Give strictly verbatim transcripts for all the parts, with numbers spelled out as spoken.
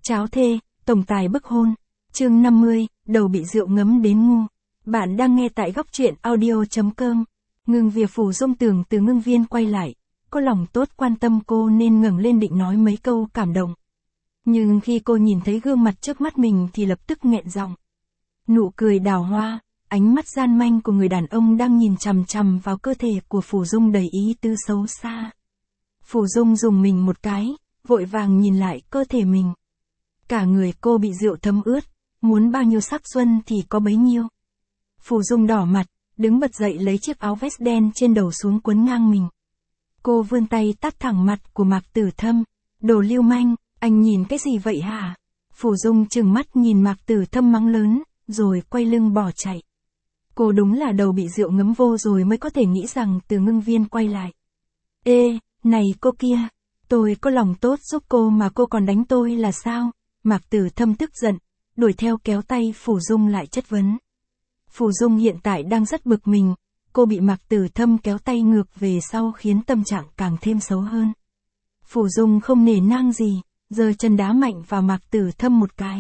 Cháo thê, tổng tài bức hôn. Chương năm mươi, đầu bị rượu ngấm đến ngu. Bạn đang nghe tại góc truyện audio chấm com. Ngưng Việc Phủ Dung tưởng từ Ngưng Viên quay lại, có lòng tốt quan tâm cô nên ngẩng lên định nói mấy câu cảm động. Nhưng khi cô nhìn thấy gương mặt trước mắt mình thì lập tức nghẹn giọng. Nụ cười đào hoa, ánh mắt gian manh của người đàn ông đang nhìn chằm chằm vào cơ thể của Phủ Dung đầy ý tứ xấu xa. Phủ Dung dùng mình một cái, vội vàng nhìn lại cơ thể mình. Cả người cô bị rượu thấm ướt, muốn bao nhiêu sắc xuân thì có bấy nhiêu. Phủ Dung đỏ mặt, đứng bật dậy lấy chiếc áo vest đen trên đầu xuống quấn ngang mình. Cô vươn tay tát thẳng mặt của Mạc Tử Thâm. Đồ lưu manh, anh nhìn cái gì vậy hả? Phủ Dung trừng mắt nhìn Mạc Tử Thâm mắng lớn, rồi quay lưng bỏ chạy. Cô đúng là đầu bị rượu ngấm vô rồi mới có thể nghĩ rằng Từ Ngưng Viên quay lại. Ê, này cô kia, tôi có lòng tốt giúp cô mà cô còn đánh tôi là sao? Mạc Tử Thâm tức giận, đuổi theo kéo tay Phủ Dung lại chất vấn. Phủ Dung hiện tại đang rất bực mình, cô bị Mạc Tử Thâm kéo tay ngược về sau khiến tâm trạng càng thêm xấu hơn. Phủ Dung không nể nang gì, giơ chân đá mạnh vào Mạc Tử Thâm một cái.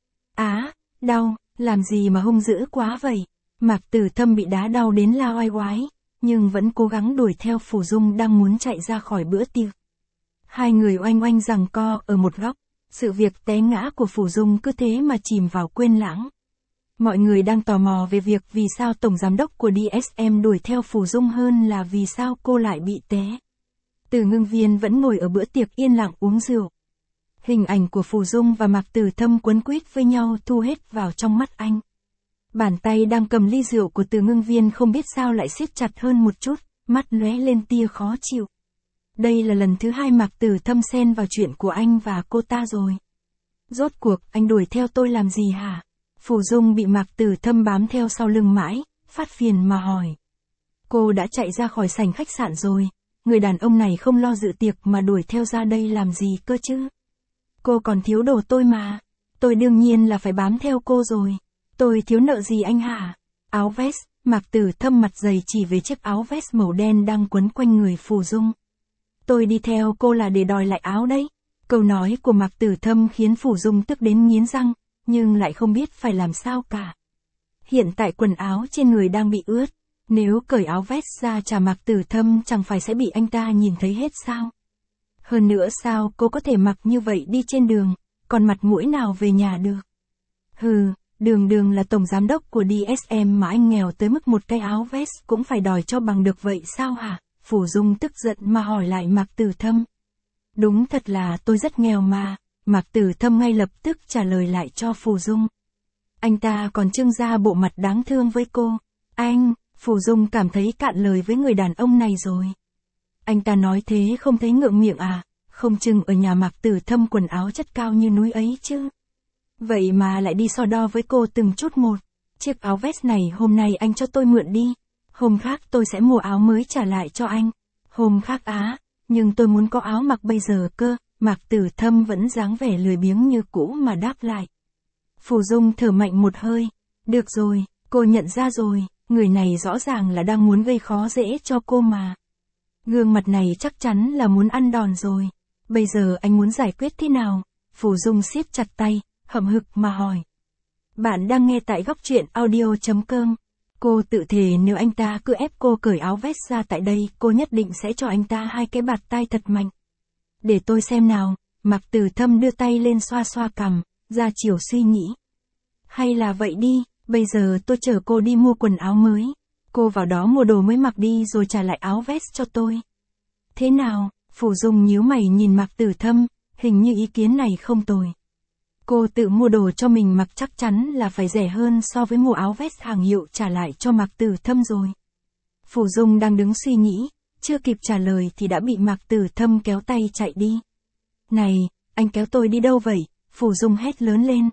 Á, đau, làm gì mà hung dữ quá vậy? Mạc Tử Thâm bị đá đau đến la oai oái, nhưng vẫn cố gắng đuổi theo Phủ Dung đang muốn chạy ra khỏi bữa tiệc. Hai người oanh oanh giằng co ở một góc, sự việc té ngã của Phủ Dung cứ thế mà chìm vào quên lãng. Mọi người đang tò mò về việc vì sao tổng giám đốc của đê ét em đuổi theo Phủ Dung hơn là vì sao cô lại bị té. Từ Ngưng Viên vẫn ngồi ở bữa tiệc yên lặng uống rượu. Hình ảnh của Phủ Dung và Mạc Tử Thâm quấn quýt với nhau thu hết vào trong mắt anh. Bàn tay đang cầm ly rượu của Từ Ngưng Viên không biết sao lại siết chặt hơn một chút, mắt lóe lên tia khó chịu. Đây là lần thứ hai Mạc Tử Thâm xen vào chuyện của anh và cô ta rồi. Rốt cuộc anh đuổi theo tôi làm gì hả? Phủ Dung bị Mạc Tử Thâm bám theo sau lưng mãi, phát phiền mà hỏi. Cô đã chạy ra khỏi sảnh khách sạn rồi, người đàn ông này không lo dự tiệc mà đuổi theo ra đây làm gì cơ chứ? Cô còn thiếu đồ tôi mà, tôi đương nhiên là phải bám theo cô rồi. Tôi thiếu nợ gì anh hả? Áo vest, Mạc Tử Thâm mặt dày chỉ về chiếc áo vest màu đen đang quấn quanh người Phủ Dung. Tôi đi theo cô là để đòi lại áo đấy. Câu nói của Mạc Tử Thâm khiến Phủ Dung tức đến nghiến răng, nhưng lại không biết phải làm sao cả. Hiện tại quần áo trên người đang bị ướt, nếu cởi áo vest ra trả Mạc Tử Thâm chẳng phải sẽ bị anh ta nhìn thấy hết sao? Hơn nữa sao cô có thể mặc như vậy đi trên đường, còn mặt mũi nào về nhà được? Hừ, Đường Đường là tổng giám đốc của đê ét em mà anh nghèo tới mức một cái áo vest cũng phải đòi cho bằng được vậy sao hả? Phủ Dung tức giận mà hỏi lại Mạc Tử Thâm. Đúng thật là tôi rất nghèo mà, Mạc Tử Thâm ngay lập tức trả lời lại cho Phủ Dung. Anh ta còn trưng ra bộ mặt đáng thương với cô. Anh, Phủ Dung cảm thấy cạn lời với người đàn ông này rồi. Anh ta nói thế không thấy ngượng miệng à, không chừng ở nhà Mạc Tử Thâm quần áo chất cao như núi ấy chứ. Vậy mà lại đi so đo với cô từng chút một. Chiếc áo vest này hôm nay anh cho tôi mượn đi, hôm khác tôi sẽ mua áo mới trả lại cho anh. Hôm khác á, nhưng tôi muốn có áo mặc bây giờ cơ. Mạc Tử Thâm vẫn dáng vẻ lười biếng như cũ mà đáp lại. Phủ Dung thở mạnh một hơi. Được rồi, cô nhận ra rồi, người này rõ ràng là đang muốn gây khó dễ cho cô mà. Gương mặt này chắc chắn là muốn ăn đòn rồi. Bây giờ anh muốn giải quyết thế nào? Phủ Dung siết chặt tay, hậm hực mà hỏi. Bạn đang nghe tại góc truyện audio chấm com. Cô tự thề nếu anh ta cứ ép cô cởi áo vest ra tại đây, cô nhất định sẽ cho anh ta hai cái bạt tai thật mạnh. Để tôi xem nào. Mạc Tử Thâm đưa tay lên xoa xoa cằm, ra chiều suy nghĩ. Hay là vậy đi, bây giờ tôi chở cô đi mua quần áo mới. Cô vào đó mua đồ mới mặc đi rồi trả lại áo vest cho tôi. Thế nào? Phủ Dung nhíu mày nhìn Mạc Tử Thâm, hình như ý kiến này không tồi. Cô tự mua đồ cho mình mặc chắc chắn là phải rẻ hơn so với mua áo vest hàng hiệu trả lại cho Mạc Tử Thâm rồi. Phủ Dung đang đứng suy nghĩ, chưa kịp trả lời thì đã bị Mạc Tử Thâm kéo tay chạy đi. Này, anh kéo tôi đi đâu vậy? Phủ Dung hét lớn lên.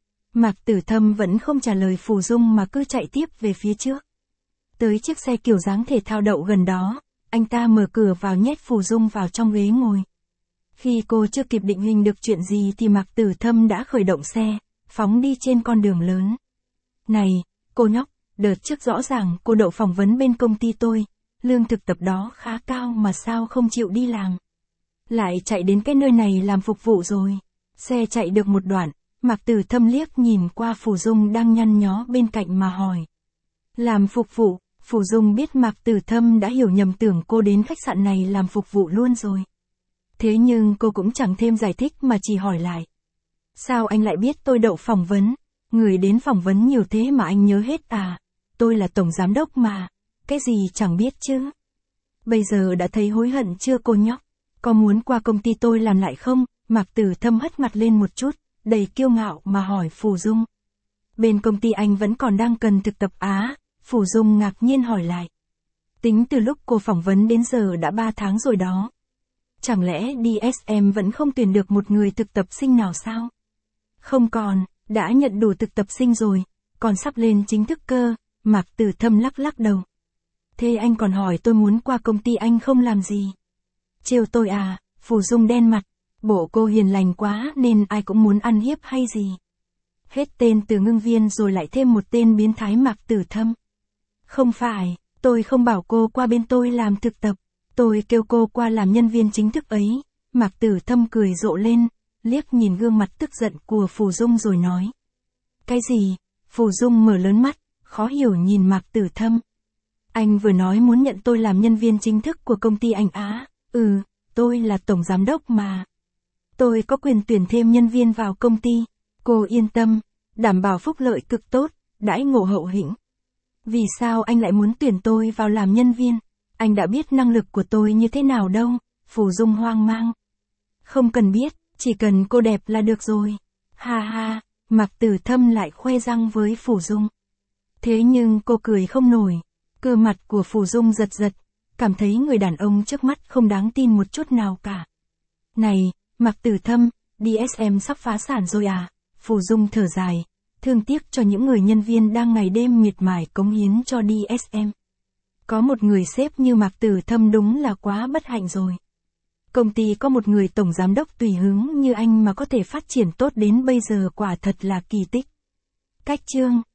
Mạc Tử Thâm vẫn không trả lời Phủ Dung mà cứ chạy tiếp về phía trước. Tới chiếc xe kiểu dáng thể thao đậu gần đó, anh ta mở cửa vào nhét Phủ Dung vào trong ghế ngồi. Khi cô chưa kịp định hình được chuyện gì thì Mạc Tử Thâm đã khởi động xe, phóng đi trên con đường lớn. Này, cô nhóc, đợt trước rõ ràng cô đậu phỏng vấn bên công ty tôi, lương thực tập đó khá cao mà sao không chịu đi làm. Lại chạy đến cái nơi này làm phục vụ rồi. Xe chạy được một đoạn, Mạc Tử Thâm liếc nhìn qua Phù Dung đang nhăn nhó bên cạnh mà hỏi. Làm phục vụ, Phù Dung biết Mạc Tử Thâm đã hiểu nhầm tưởng cô đến khách sạn này làm phục vụ luôn rồi. Thế nhưng cô cũng chẳng thêm giải thích mà chỉ hỏi lại. Sao anh lại biết tôi đậu phỏng vấn? Người đến phỏng vấn nhiều thế mà anh nhớ hết à? Tôi là tổng giám đốc mà. Cái gì chẳng biết chứ? Bây giờ đã thấy hối hận chưa cô nhóc? Có muốn qua công ty tôi làm lại không? Mạc Tử Thâm hất mặt lên một chút, đầy kiêu ngạo mà hỏi Phù Dung. Bên công ty anh vẫn còn đang cần thực tập á? Phù Dung ngạc nhiên hỏi lại. Tính từ lúc cô phỏng vấn đến giờ đã ba tháng rồi đó. Chẳng lẽ đê ét em vẫn không tuyển được một người thực tập sinh nào sao? Không còn, đã nhận đủ thực tập sinh rồi, còn sắp lên chính thức cơ. Mạc Tử Thâm lắc lắc đầu. Thế anh còn hỏi tôi muốn qua công ty anh không làm gì? Trêu tôi à? Phù Dung đen mặt. Bộ cô hiền lành quá nên ai cũng muốn ăn hiếp hay gì? Hết tên Từ Ngưng Viên rồi lại thêm một tên biến thái Mạc Tử Thâm. Không phải, tôi không bảo cô qua bên tôi làm thực tập. Tôi kêu cô qua làm nhân viên chính thức ấy. Mạc Tử Thâm cười rộ lên, liếc nhìn gương mặt tức giận của Phù Dung rồi nói. Cái gì? Phù Dung mở lớn mắt, khó hiểu nhìn Mạc Tử Thâm. Anh vừa nói muốn nhận tôi làm nhân viên chính thức của công ty anh á? Ừ, tôi là tổng giám đốc mà. Tôi có quyền tuyển thêm nhân viên vào công ty. Cô yên tâm, đảm bảo phúc lợi cực tốt, đãi ngộ hậu hĩnh. Vì sao anh lại muốn tuyển tôi vào làm nhân viên? Anh đã biết năng lực của tôi như thế nào đâu? Phù Dung hoang mang. Không cần biết, chỉ cần cô đẹp là được rồi. Ha ha, Mạc Tử Thâm lại khoe răng với Phù Dung. Thế nhưng cô cười không nổi. Cơ mặt của Phù Dung giật giật, cảm thấy người đàn ông trước mắt không đáng tin một chút nào cả. Này, Mạc Tử Thâm, đê ét em sắp phá sản rồi à? Phù Dung thở dài, thương tiếc cho những người nhân viên đang ngày đêm miệt mài cống hiến cho đê ét em. Có một người sếp như Mạc Tử Thâm đúng là quá bất hạnh rồi. Công ty có một người tổng giám đốc tùy hứng như anh mà có thể phát triển tốt đến bây giờ quả thật là kỳ tích. Cách chương